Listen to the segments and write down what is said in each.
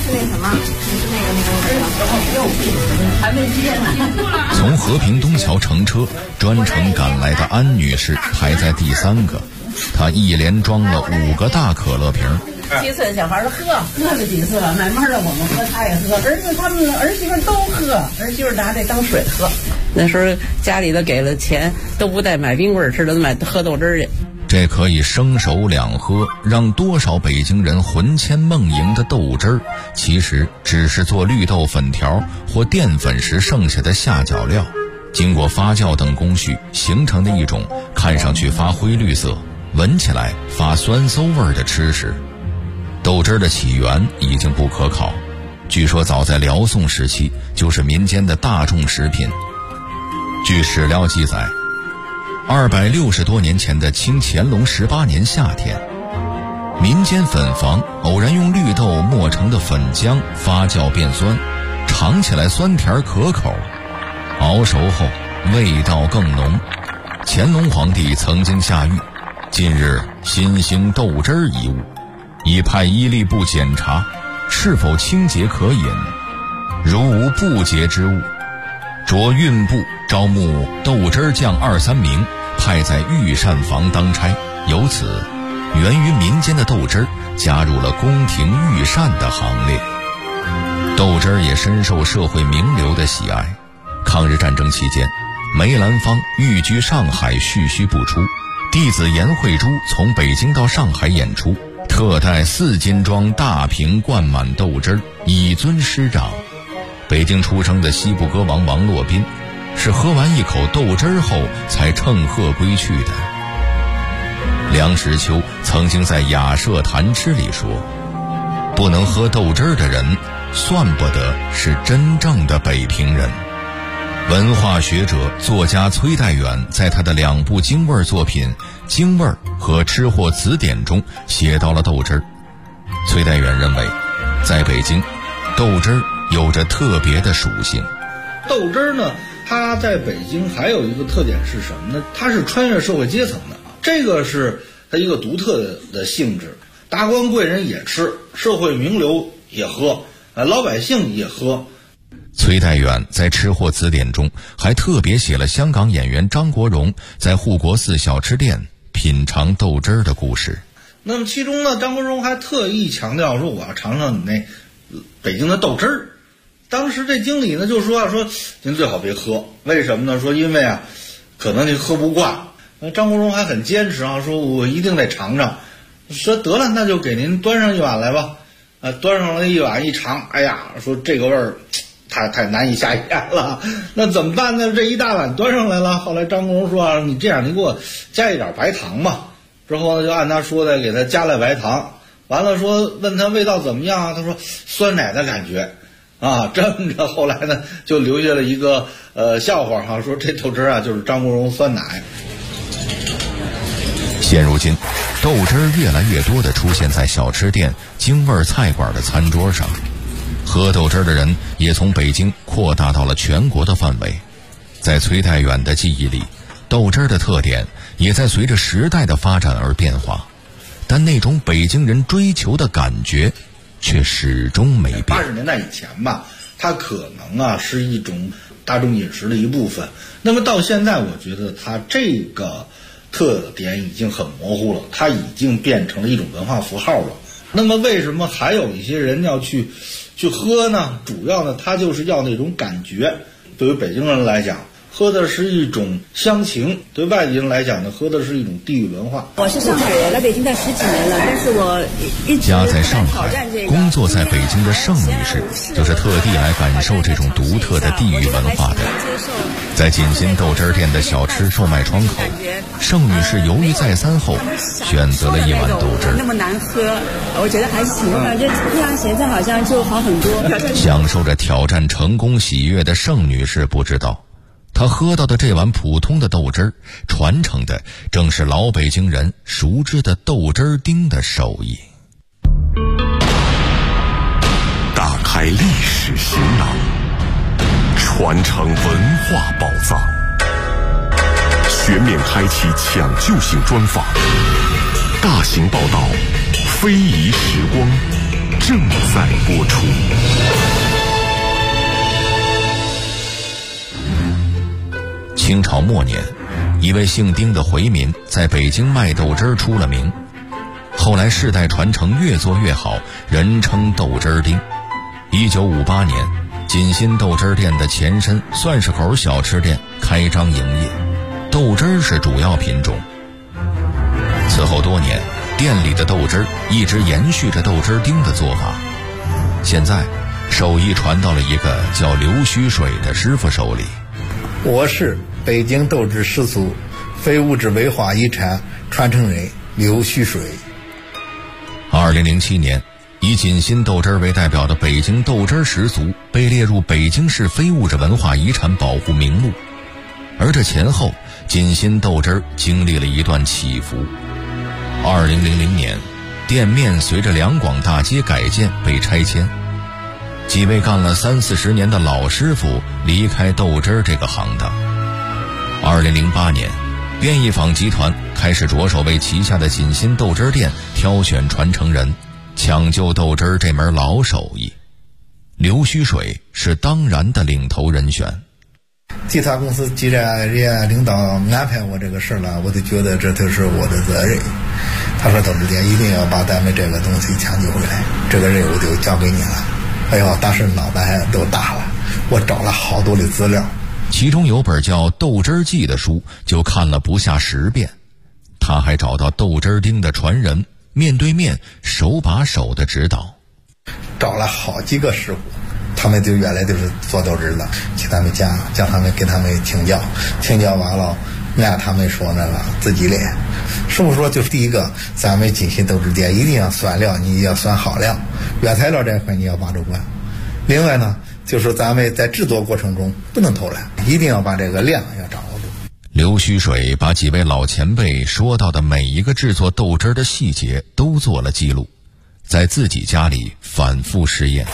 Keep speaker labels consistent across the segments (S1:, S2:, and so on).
S1: 是那什么，是那个还没接呢。
S2: 从和平东桥乘车专程赶来的安女士排在第3个，她一连装了5个大可乐瓶。
S3: 几岁的小孩喝个几岁，慢慢的我们喝，他也喝，儿子他们儿媳妇都喝，儿媳妇拿这当水喝。那时候家里的给了钱都不带买冰棍吃的，买喝豆汁去。
S2: 这可以生熟两喝，让多少北京人魂牵梦萦的豆汁儿，其实只是做绿豆粉条或淀粉时剩下的下脚料，经过发酵等工序形成的一种看上去发灰绿色、闻起来发酸馊味的吃食。豆汁儿的起源已经不可考，据说早在辽宋时期就是民间的大众食品。据史料记载，260多年前的清乾隆18年夏天，民间粉房偶然用绿豆磨成的粉浆发酵变酸，尝起来酸甜可口，熬熟后味道更浓。乾隆皇帝曾经下谕，近日新兴豆汁儿一物，已派医力部检查是否清洁可饮，如无不洁之物，着运部招募豆汁儿匠2、3名，派在御膳房当差。由此源于民间的豆汁儿加入了宫廷御膳的行列。豆汁儿也深受社会名流的喜爱。抗日战争期间，梅兰芳寓居上海蓄须不出，弟子严慧珠从北京到上海演出，特带4斤装大瓶灌满豆汁儿，以尊师长。北京出生的西部歌王王洛宾是喝完一口豆汁儿后才乘鹤归去的。梁实秋曾经在《雅舍谈吃》里说，不能喝豆汁儿的人算不得是真正的北平人。文化学者作家崔代远在他的2部京味作品《京味》和《吃货词典》中写到了豆汁儿。崔代远认为，在北京，豆汁儿有着特别的属性。
S4: 豆汁儿呢，它在北京还有一个特点是什么呢？它是穿越社会阶层的，这个是它一个独特的性质。达官贵人也吃，社会名流也喝，老百姓也喝。
S2: 崔代远在《吃货词典》中还特别写了香港演员张国荣在护国寺小吃店品尝豆汁儿的故事。
S4: 那么其中呢，张国荣还特意强调说，我要尝尝你那北京的豆汁儿。当时这经理呢就说您最好别喝，为什么呢？说因为啊，可能您喝不惯。张国荣还很坚持啊，说我一定得尝尝。说得了，那就给您端上一碗来吧。端上了一碗一尝，哎呀，说这个味儿太难以下咽了，那怎么办呢？这一大碗端上来了。后来张国荣说啊，你这样，你给我加一点白糖吧。之后呢，就按他说的给他加了白糖。完了说问他味道怎么样，他说酸奶的感觉啊。这么着，后来呢就留下了一个笑话哈，说这豆汁啊就是张国荣酸奶。
S2: 现如今，豆汁儿越来越多地出现在小吃店、京味菜馆的餐桌上。喝豆汁儿的人也从北京扩大到了全国的范围。在崔代远的记忆里，豆汁儿的特点也在随着时代的发展而变化，但那种北京人追求的感觉却始终没变。
S4: 80年代以前吧，它可能啊是一种大众饮食的一部分。那么到现在，我觉得它这个特点已经很模糊了，它已经变成了一种文化符号了。那么为什么还有一些人要去喝呢？主要呢，他就是要那种感觉。对于北京人来讲，喝的是一种乡情；对外地人来讲呢，喝的是一种地域文化。
S1: 我是上海人，来北京待10几年了，但是我一直
S2: 家在上海，工作在北京的盛女士，就是特地来感受这种独特的地域文化的。在锦心豆汁儿店的小吃售卖窗口，盛女士犹豫再三后，选择了一碗豆汁儿。
S1: 那么难喝，我觉得还行，反正配上咸菜好像就好很多。
S2: 享受着挑战成功喜悦的盛女士不知道，她喝到的这碗普通的豆汁儿，传承的正是老北京人熟知的豆汁儿丁的手艺。
S5: 打开历史行囊，传承文化宝藏，全面开启抢救性专访，大型报道，非遗时光， 正在播出。
S2: 清朝末年，一位姓丁的回民在北京卖豆汁儿出了名，后来世代传承，越做越好，人称豆汁儿丁。1958年，锦新豆汁儿店的前身蒜市口小吃店开张营业，豆汁儿是主要品种。此后多年，店里的豆汁儿一直延续着豆汁儿丁的做法。现在，手艺传到了一个叫刘须水的师傅手里。
S6: 我是北京豆汁始祖非物质文化遗产传承人刘须水。
S2: 2007年，以锦新豆汁儿为代表的北京豆汁儿始祖被列入北京市非物质文化遗产保护名录。而这前后，锦新豆汁儿经历了一段起伏。2000年，店面随着两广大街改建被拆迁，几位干了30-40年的老师傅离开豆汁儿这个行当。2008年，变异坊集团开始着手为旗下的锦新豆汁儿店挑选传承人，抢救豆汁儿这门老手艺。刘须水是当然的领头人选。
S6: 集团公司既然人家领导安排我这个事了，我就觉得这就是我的责任。他说豆汁店一定要把咱们这个东西抢救回来，这个任务就交给你了。哎呦，当时脑袋都大了，我找了好多的资料，
S2: 其中有本叫《豆汁儿记》的书就看了不下10遍。他还找到豆汁儿丁的传人，面对面手把手的指导，
S6: 找了好几个师傅，他们就原来就是做豆汁的，去他们家叫他们给他们请教，请教完了按他们说那个自己练。师傅说，就是第一个，咱们锦新豆汁店一定要算料，你要算好料，原材料这块你要把住关。另外呢，就是咱们在制作过程中不能偷懒，一定要把这个量要掌握住。
S2: 刘须水把几位老前辈说到的每一个制作豆汁儿的细节都做了记录，在自己家里反复试验。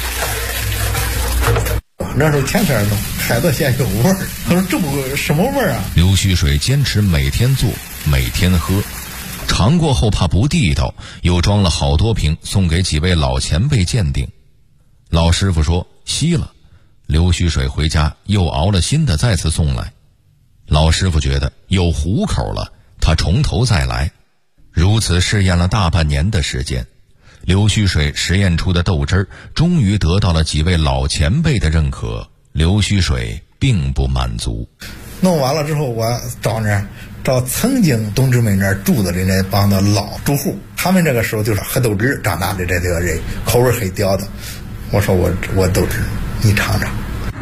S6: 那时候天天弄，开到现在有味儿。他说这么什么味儿啊？
S2: 刘须水坚持每天做，每天喝，尝过后怕不地道，又装了好多瓶送给几位老前辈鉴定。老师傅说稀了，刘须水回家又熬了新的再次送来。老师傅觉得有糊口了，他从头再来。如此试验了大半年的时间，刘须水实验出的豆汁儿终于得到了几位老前辈的认可。刘须水并不满足，
S6: 弄完了之后，我找曾经同志们那儿住的那帮的老住户，他们这个时候就是喝豆汁长大的这个人，口味很刁的。我说我豆汁，你尝尝。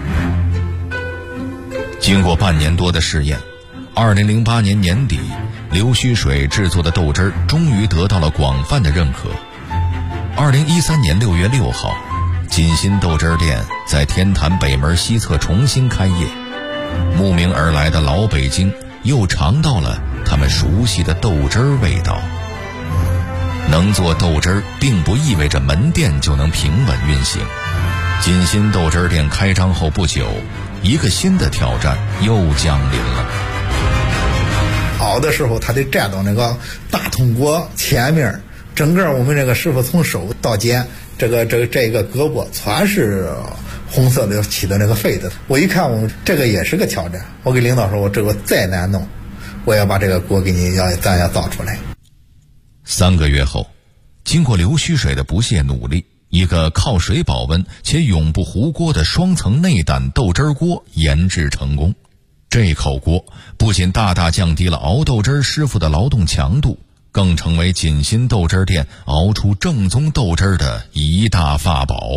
S2: 经过半年多的试验，2008年年底，刘须水制作的豆汁儿终于得到了广泛的认可。2013年6月6号，锦新豆汁儿店在天坛北门西侧重新开业，慕名而来的老北京又尝到了他们熟悉的豆汁儿味道。能做豆汁儿并不意味着门店就能平稳运行。锦新豆汁儿店开张后不久，一个新的挑战又降临了。
S6: 熬的时候他得站到那个大铜锅前面，整个我们这个师傅从手到肩，这个胳膊全是红色的起的那个痱子。我一看，我这个也是个挑战。我给领导说，我这个再难弄，我要把这个锅给你咱要造出来。
S2: 3个月后，经过刘须水的不懈努力，一个靠水保温且永不糊锅的双层内胆豆汁锅研制成功。这口锅不仅大大降低了熬豆汁师傅的劳动强度，更成为锦新豆汁店熬出正宗豆汁的一大法宝。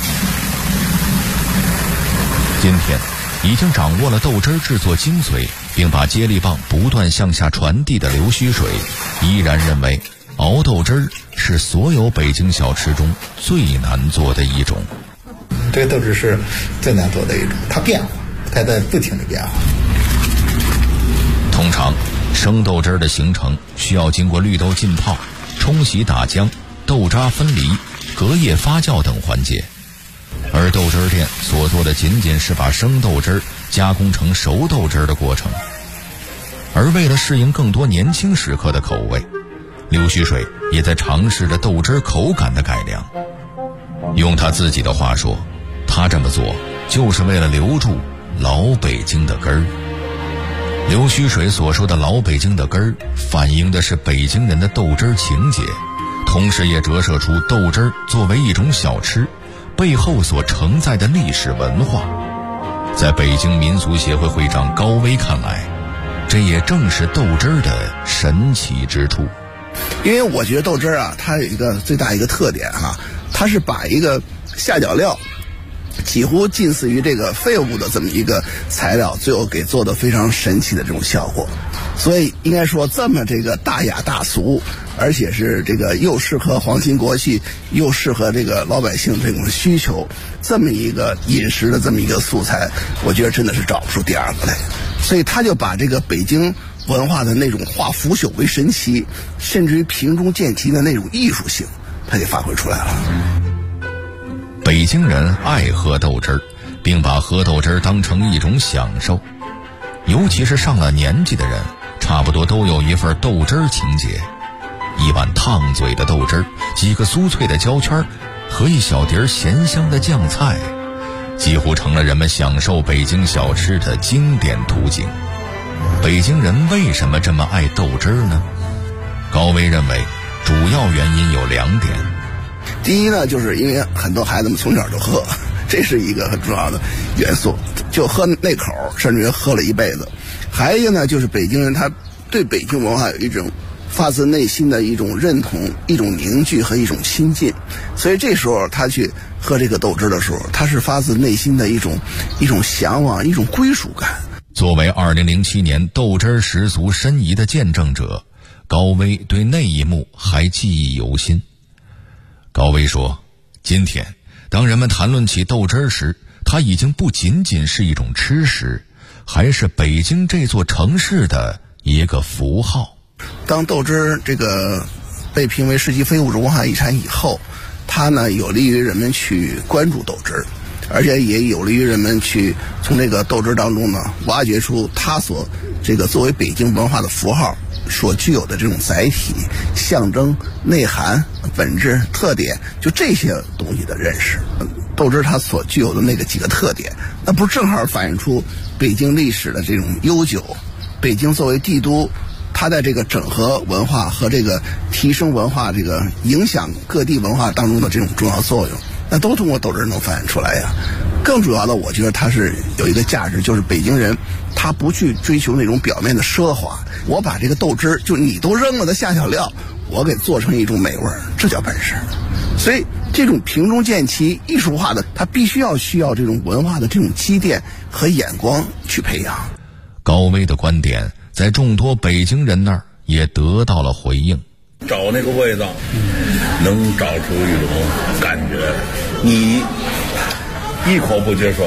S2: 今天已经掌握了豆汁制作精髓，并把接力棒不断向下传递的刘须水，依然认为熬豆汁是所有北京小吃中最难做的一种。
S6: 这个豆汁是最难做的一种，它变化，它在不停的变化。
S2: 通常生豆汁的形成需要经过绿豆浸泡、冲洗打浆、豆渣分离、隔夜发酵等环节，而豆汁店所做的仅仅是把生豆汁加工成熟豆汁的过程。而为了适应更多年轻食客的口味，刘须水也在尝试着豆汁口感的改良。 用他自己的话说，他这么做就是为了留住老北京的根儿。刘须水所说的老北京的根儿，反映的是北京人的豆汁儿情节，同时也折射出豆汁儿作为一种小吃背后所承载的历史文化。在北京民俗协会会长高威看来，这也正是豆汁儿的神奇之处。
S7: 因为我觉得豆汁儿啊，它有一个最大一个特点啊，它是把一个下脚料几乎近似于这个废物的这么一个材料，最后给做的非常神奇的这种效果。所以应该说这么这个大雅大俗，而且是这个又适合皇亲国戚，又适合这个老百姓这种需求，这么一个饮食的这么一个素材，我觉得真的是找不出第二个来。所以他就把这个北京文化的那种化腐朽为神奇，甚至于平中见奇的那种艺术性，他也发挥出来了。
S2: 北京人爱喝豆汁儿，并把喝豆汁儿当成一种享受，尤其是上了年纪的人，差不多都有一份豆汁儿情节。一碗烫嘴的豆汁儿，几个酥脆的焦圈和一小碟咸香的酱菜，几乎成了人们享受北京小吃的经典途径。北京人为什么这么爱豆汁儿呢？高威认为主要原因有2点。
S7: 第一呢，就是因为很多孩子们从小就喝，这是一个很重要的元素，就喝那口，甚至于喝了一辈子。还有一个呢，就是北京人他对北京文化有一种发自内心的一种认同、一种凝聚和一种亲近，所以这时候他去喝这个豆汁的时候，他是发自内心的一种向往、一种归属感。
S2: 作为2007年豆汁食俗申遗的见证者，高威对那一幕还记忆犹新。高威说，今天当人们谈论起豆汁时，它已经不仅仅是一种吃食，还是北京这座城市的一个符号。
S7: 当豆汁这个被评为世界非物质文化遗产以后，它呢有利于人们去关注豆汁，而且也有利于人们去从这个豆汁当中呢挖掘出它所这个作为北京文化的符号所具有的这种载体、象征、内涵、本质、特点，就这些东西的认识。豆汁它所具有的那个几个特点，那不正好反映出北京历史的这种悠久，北京作为帝都，它在这个整合文化和这个提升文化、这个影响各地文化当中的这种重要作用，那都通过豆汁能反映出来呀。更主要的，我觉得它是有一个价值，就是北京人他不去追求那种表面的奢华，我把这个豆汁就你都扔了的下脚料，我给做成一种美味，这叫本事。所以这种平中见奇、艺术化的，它必须需要这种文化的这种积淀和眼光去培养。
S2: 高威的观点在众多北京人那儿也得到了回应。
S8: 找那个味道，能找出一种感觉，你一口不接受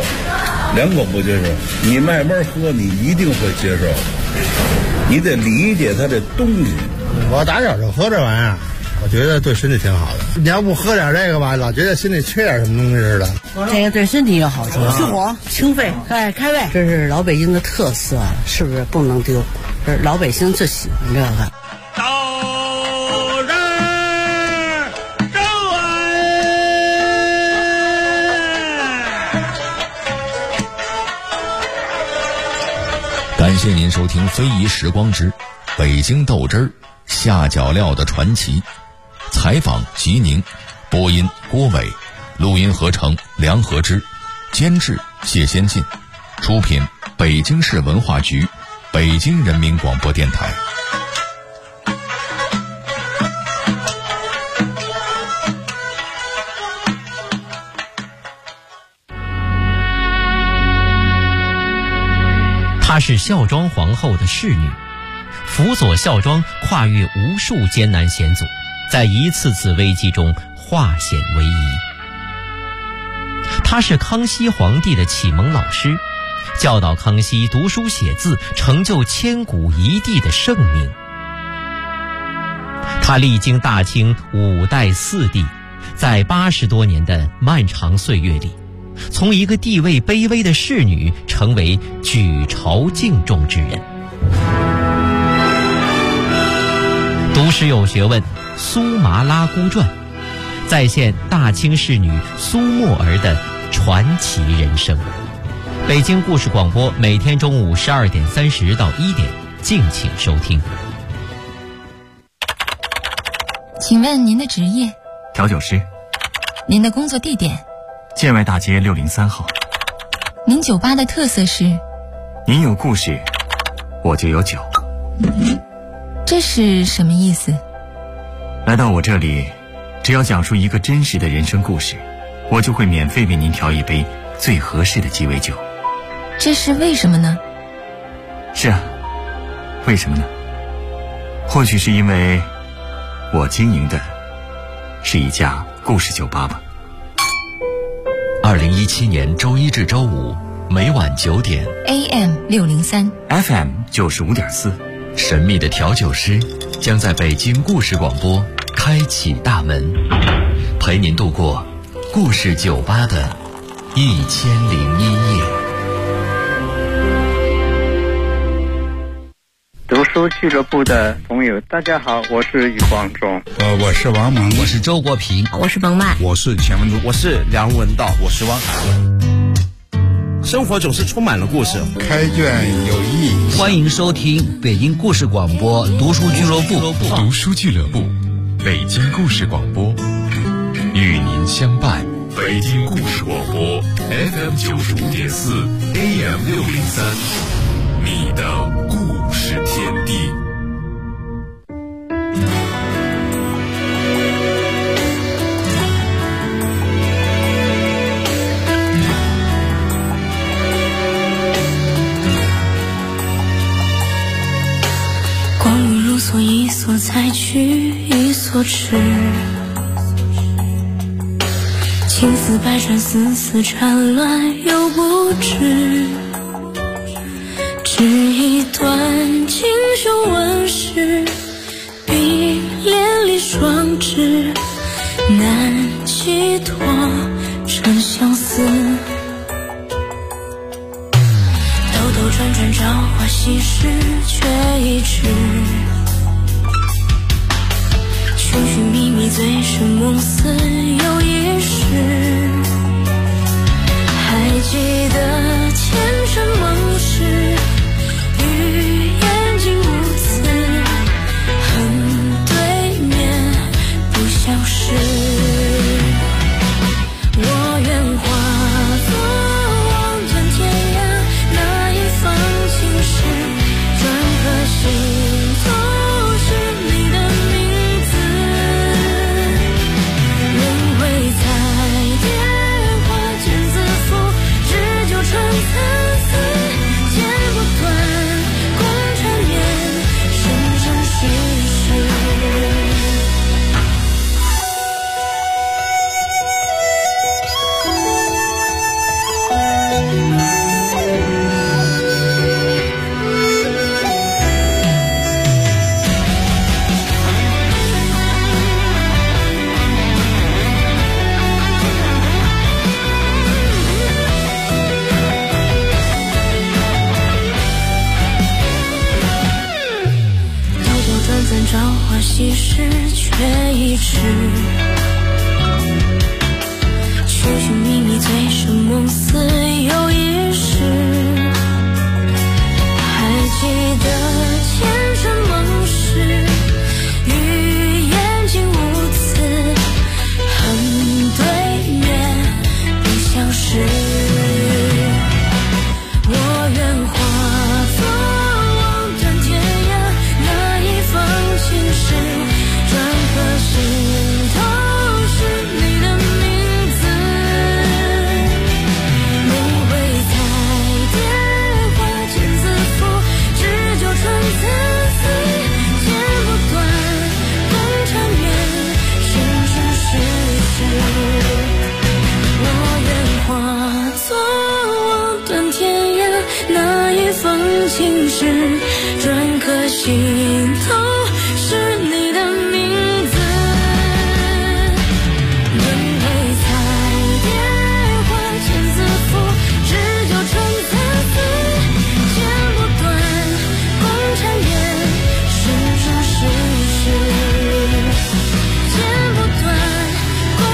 S8: ，2口不接受，你慢慢喝，你一定会接受。你得理解它的东西。
S9: 我打小就喝这玩意儿，我觉得对身体挺好的。你要不喝点这个吧，老觉得心里缺点什么东西似的。
S3: 这个对身体有好处，去火、清肺、开胃，这是老北京的特色，是不是不能丢？这是老百姓最喜欢这个。
S2: 感谢您收听《非遗时光之北京豆汁儿下脚料的传奇》，采访吉宁，播音郭伟，录音合成梁和之，监制谢先进，出品北京市文化局，北京人民广播电台。
S10: 她是孝庄皇后的侍女，辅佐孝庄跨越无数艰难险阻，在一次次危机中化险为夷。她是康熙皇帝的启蒙老师，教导康熙读书写字，成就千古一帝的盛名。她历经大清5代4帝，在80多年的漫长岁月里，从一个地位卑微的侍女成为举朝敬重之人。读史有学问，《苏麻拉姑传》 再现大清仕女苏沫儿的传奇人生。北京故事广播每天中午12点30到1点，敬请收听。
S11: 请问您的职业？
S12: 调酒师。
S11: 您的工作地点？
S12: 建外大街603号。
S11: 您酒吧的特色是？
S12: 您有故事，我就有酒。
S11: 这是什么意思？
S12: 来到我这里，只要讲述一个真实的人生故事，我就会免费为您调一杯最合适的鸡尾酒。
S11: 这是为什么呢？
S12: 是啊，为什么呢？或许是因为我经营的是一家故事酒吧吧。
S2: 2017年周一至周五每晚9点
S11: AM 603
S12: FM 95.4，
S2: 神秘的调酒师将在北京故事广播开启大门，陪您度过故事酒吧的1001夜。
S13: 读书俱乐部的朋友，大家好，我是余光中。
S14: 我是王蒙，
S15: 我是周国平，
S16: 我是彭曼，
S14: 我是钱文竹，
S17: 我是梁文道，我是汪海。生活总是充满了故事，
S14: 开卷有益。
S15: 欢迎收听北京故事广播读书俱乐部。
S2: 读书俱乐部，北京故事广播，与您相伴。
S5: 北京故事广播 FM 95.4 AM 603，你的故事天地。
S18: 光阴如梭，一梭采去，一梭吃。情丝百转，丝丝缠乱又不知。只一段锦绣纹饰，碧连理双枝，难寄托成相思。兜兜转转，朝花夕拾，却已迟。寻寻觅觅，醉生梦死又一世。还记得前尘梦事，与眼睛无词，恨对面不相识。我愿化作望断天涯那一方青石，转颗心头是你的名字。轮回在蝶花间自负，只纠缠参差，剪不断，共缠绵，生生世世。朝花夕拾，却已迟。寻寻觅觅，醉生梦死又一世。还记得前尘梦事，与眼睛无词，恨对面不相识。我愿化作望断天涯那一方青石，转颗心头是你的名字。轮回在蝶花间自负，只纠缠参差，剪不断，共缠绵，生生世世。我愿化作望断天涯那一方青石，转颗心头是你的名字。轮回在蝶花间自负，只纠缠参差，剪不断，共缠绵，生生世世。剪不断，共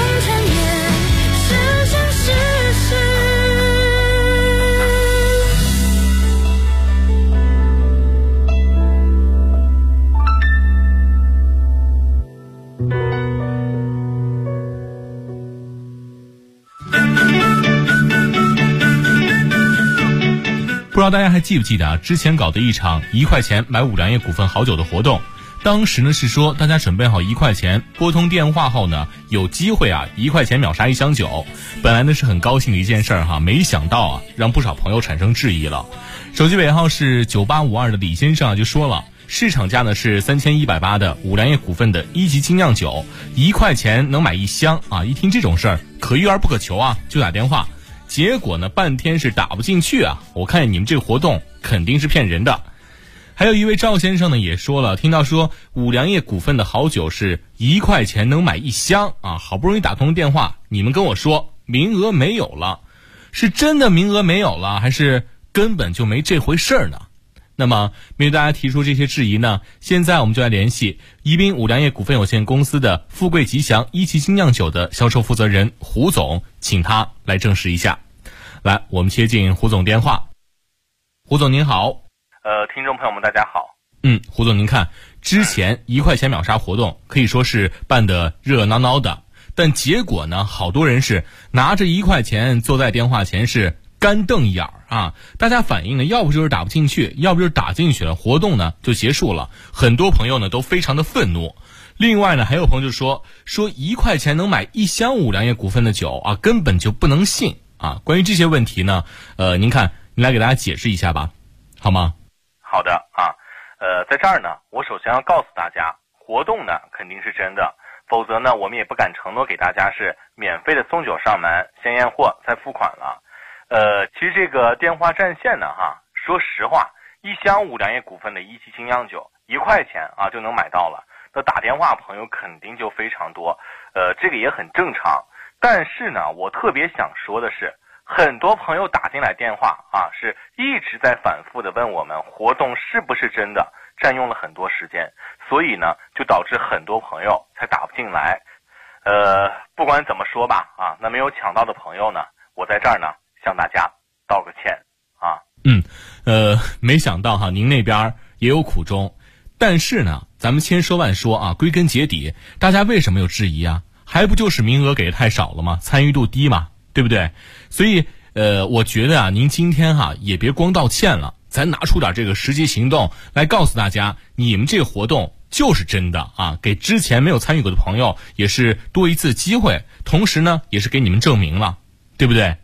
S16: 不知道大家还记不记得啊？之前搞的一场1块钱买五粮液股份好酒的活动，当时呢是说大家准备好1块钱，拨通电话后呢，有机会啊1块钱秒杀1箱酒。本来呢是很高兴的一件事儿哈，没想到啊让不少朋友产生质疑了。手机尾号是9852的李先生啊就说了，市场价呢是3180的五粮液股份的1级精酿酒，1块钱能买1箱啊！一听这种事儿，可遇而不可求啊，就打电话。结果呢，半天是打不进去啊！我看你们这个活动肯定是骗人的。还有一位赵先生呢也说了，听到说五粮液股份的好酒是1块钱能买1箱啊，好不容易打通电话，你们跟我说名额没有了，是真的名额没有了，还是根本就没这回事儿呢？那么面对大家提出这些质疑呢，现在我们就来联系宜宾五粮液股份有限公司的富贵吉祥1级精酿酒的销售负责人胡总，请他来证实一下。来，我们接进胡总电话。胡总您好。
S19: 听众朋友们大家好。
S16: 胡总您看，之前1块钱秒杀活动可以说是办得热闹闹的，但结果呢，好多人是拿着1块钱坐在电话前是干瞪眼儿啊！大家反映呢，要不就是打不进去，要不就是打进去了，活动呢就结束了。很多朋友呢都非常的愤怒。另外呢，还有朋友就说1块钱能买1箱五粮液股份的酒啊，根本就不能信啊！关于这些问题呢，您看，您来给大家解释一下吧，好吗？
S19: 好的啊，在这儿呢，我首先要告诉大家，活动呢肯定是真的，否则呢，我们也不敢承诺给大家是免费的送酒上门，先验货再付款了。其实这个电话占线呢，说实话，1箱五粮液股份的1级精酿酒1块钱啊就能买到了，那打电话朋友肯定就非常多，这个也很正常。但是呢，我特别想说的是，很多朋友打进来电话啊，是一直在反复的问我们活动是不是真的，占用了很多时间，所以呢，就导致很多朋友才打不进来。不管怎么说吧，啊，那没有抢到的朋友呢，我在这儿呢向大家道个歉啊。
S16: 没想到哈，您那边也有苦衷，但是呢，咱们千说万说啊，归根结底，大家为什么有质疑啊？还不就是名额给的太少了吗？参与度低嘛，对不对？所以我觉得啊，您今天也别光道歉了，咱拿出点这个实际行动来告诉大家，你们这个活动就是真的啊，给之前没有参与过的朋友也是多一次机会，同时呢，也是给你们证明了，对不对？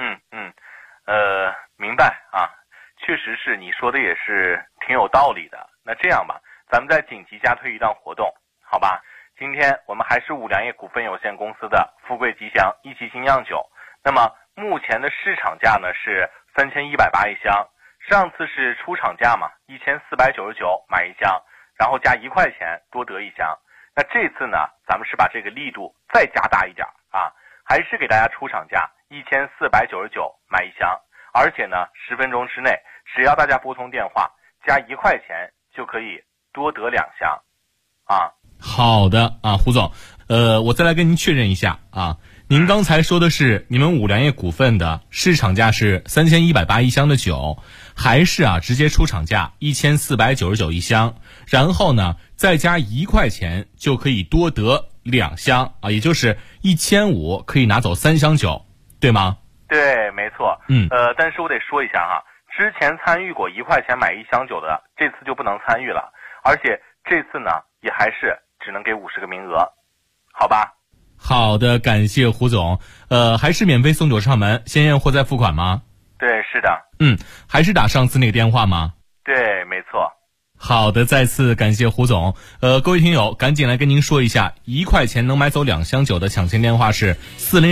S19: 明白啊，确实是你说的也是挺有道理的。那这样吧，咱们再紧急加推一档活动，好吧？今天我们还是五粮液股份有限公司的富贵吉祥1级精酿酒，那么目前的市场价呢是3180一箱，上次是出厂价嘛，1499买1箱，然后加1块钱多得1箱。那这次呢，咱们是把这个力度再加大一点啊，还是给大家出厂价1499买1箱，而且呢10分钟之内，只要大家拨通电话加1块钱就可以多得2箱啊。
S16: 好的啊，胡总，我再来跟您确认一下啊，您刚才说的是你们五粮液股份的市场价是3180一箱的酒，还是直接出厂价1499一箱，然后呢再加1块钱就可以多得2箱啊，也就是1500可以拿走3箱酒，对吗？
S19: 对，没错。但是我得说一下哈，之前参与过1块钱买1箱酒的，这次就不能参与了，而且这次呢也还是只能给50个名额，好吧？
S16: 好的，感谢胡总。还是免费送酒上门，先验货再付款吗？
S19: 对，是的。
S16: 还是打上次那个电话吗？
S19: 对，没错。
S16: 好的，再次感谢胡总。各位听友，赶紧来跟您说一下，1块钱能买走2箱酒的抢先电话是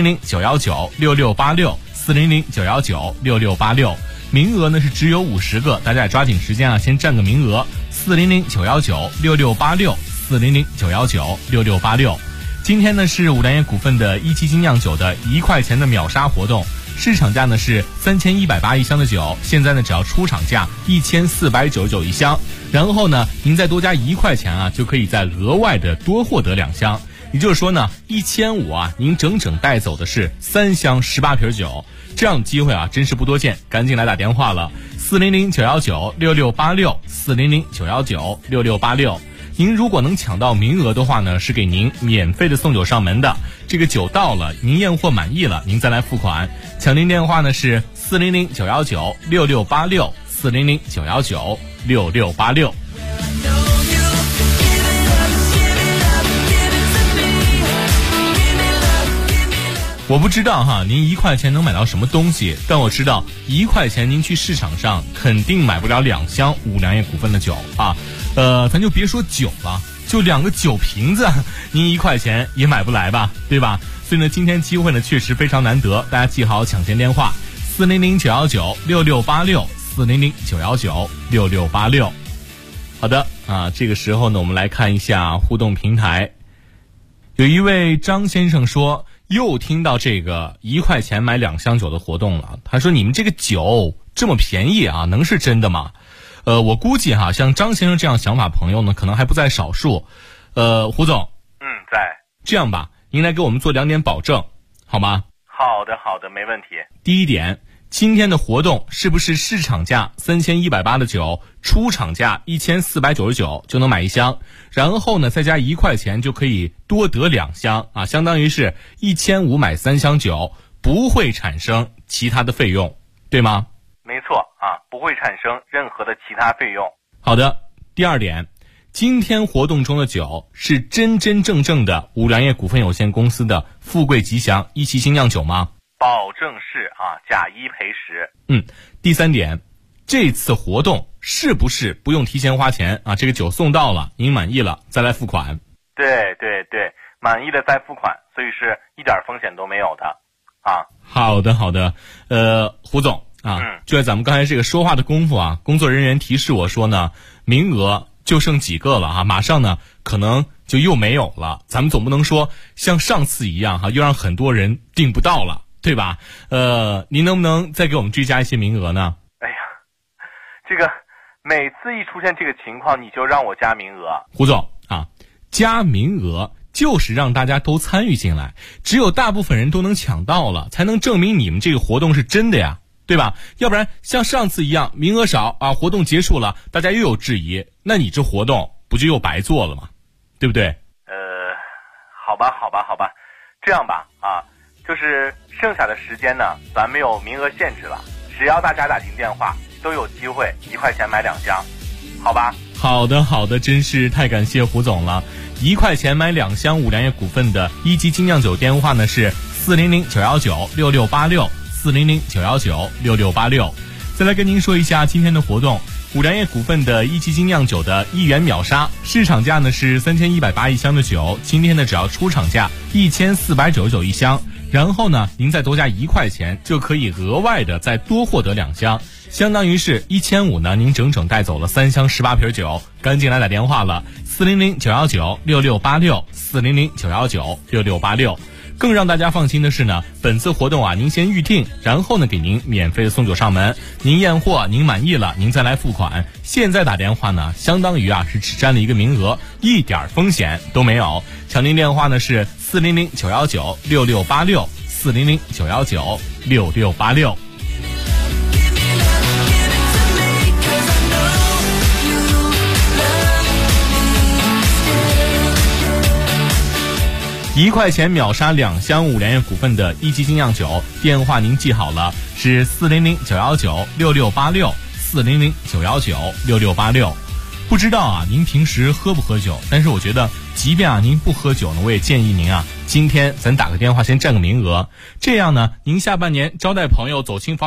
S16: 400-919-6686，400-919-6686。名额呢是只有50个，大家也抓紧时间先占个名额。400-919-6686，400-919-6686。今天呢是五粮液股份的1级精酿酒的1块钱的秒杀活动，市场价呢是3180一箱的酒，现在呢只要出厂价1499一箱，然后呢您再多加1块钱就可以再额外的多获得2箱，也就是说呢1500您整整带走的是3箱18瓶酒，这样的机会真是不多见，赶紧来打电话了，400-919-6686，400-919-6686。 您如果能抢到名额的话呢，是给您免费的送酒上门的。这个酒到了，您验货满意了，您再来付款。抢订电话呢是400-919-6686，400-919-6686。我不知道哈，您1块钱能买到什么东西，但我知道1块钱您去市场上肯定买不了2箱五粮液股份的酒啊。咱就别说酒了，就2个酒瓶子，您1块钱也买不来吧，对吧？所以呢，今天机会呢确实非常难得，大家记好抢先电话400-919-6686，400-919-6686。好的啊，这个时候呢，我们来看一下互动平台。有一位张先生说，又听到这个1块钱买2箱酒的活动了。他说，你们这个酒这么便宜啊，能是真的吗？我估计哈，像张先生这样想法朋友呢，可能还不在少数。胡总，
S19: 在。
S16: 这样吧，您来给我们做2点保证，好吗？
S19: 好的，没问题。
S16: 第一点，今天的活动是不是市场价3180的酒，出厂价1499就能买1箱，然后呢再加1块钱就可以多得2箱啊，相当于是1500买3箱酒，不会产生其他的费用，对吗？
S19: 没错啊，不会产生任何的其他费用。
S16: 好的，第二点，今天活动中的酒是真真正正的五粮液股份有限公司的富贵吉祥一期精酿酒吗？
S19: 保证是啊，假一赔10。
S16: 第三点，这次活动是不是不用提前花钱啊？这个酒送到了，您满意了再来付款。
S19: 对，满意的再付款，所以是一点风险都没有的啊。
S16: 好的，胡总啊，就在咱们刚才这个说话的功夫啊，工作人员提示我说呢，名额就剩几个了啊，马上呢可能就又没有了。咱们总不能说像上次一样哈，又让很多人订不到了，对吧？您能不能再给我们追加一些名额呢？
S19: 哎呀，这个每次一出现这个情况，你就让我加名额。
S16: 胡总啊，加名额就是让大家都参与进来，只有大部分人都能抢到了，才能证明你们这个活动是真的呀，对吧？要不然像上次一样名额少啊，活动结束了大家又有质疑，那你这活动不就又白做了吗？对不对？
S19: 好吧，这样吧啊，就是剩下的时间呢，咱没有名额限制了，只要大家打进电话都有机会1块钱买2箱，好吧？
S16: 好的，真是太感谢胡总了。1块钱买2箱五粮液股份的一级精酿酒电话呢是400-919-6686，400-919-6686。再来跟您说一下今天的活动，五粮液股份的一级精酿酒的1元秒杀，市场价呢是31801箱的酒，今天呢只要出厂价14991箱，然后呢您再多加1块钱就可以额外的再多获得2箱，相当于是1500呢，您整整带走了3箱18瓶酒。赶紧来打电话了，400-919-6686，400-919-6686。更让大家放心的是呢，本次活动啊，您先预定，然后呢给您免费的送酒上门，您验货您满意了，您再来付款。现在打电话呢，相当于啊是只占了一个名额，一点风险都没有。抢订电话呢是400-919-6686，400-919-6686。1块钱秒杀2箱五粮液股份的一级精酿酒，电话您记好了，是400-919-6686，400-919-6686。不知道啊，您平时喝不喝酒？但是我觉得，即便啊您不喝酒呢，我也建议您啊，今天咱打个电话先占个名额，这样呢，您下半年招待朋友走亲访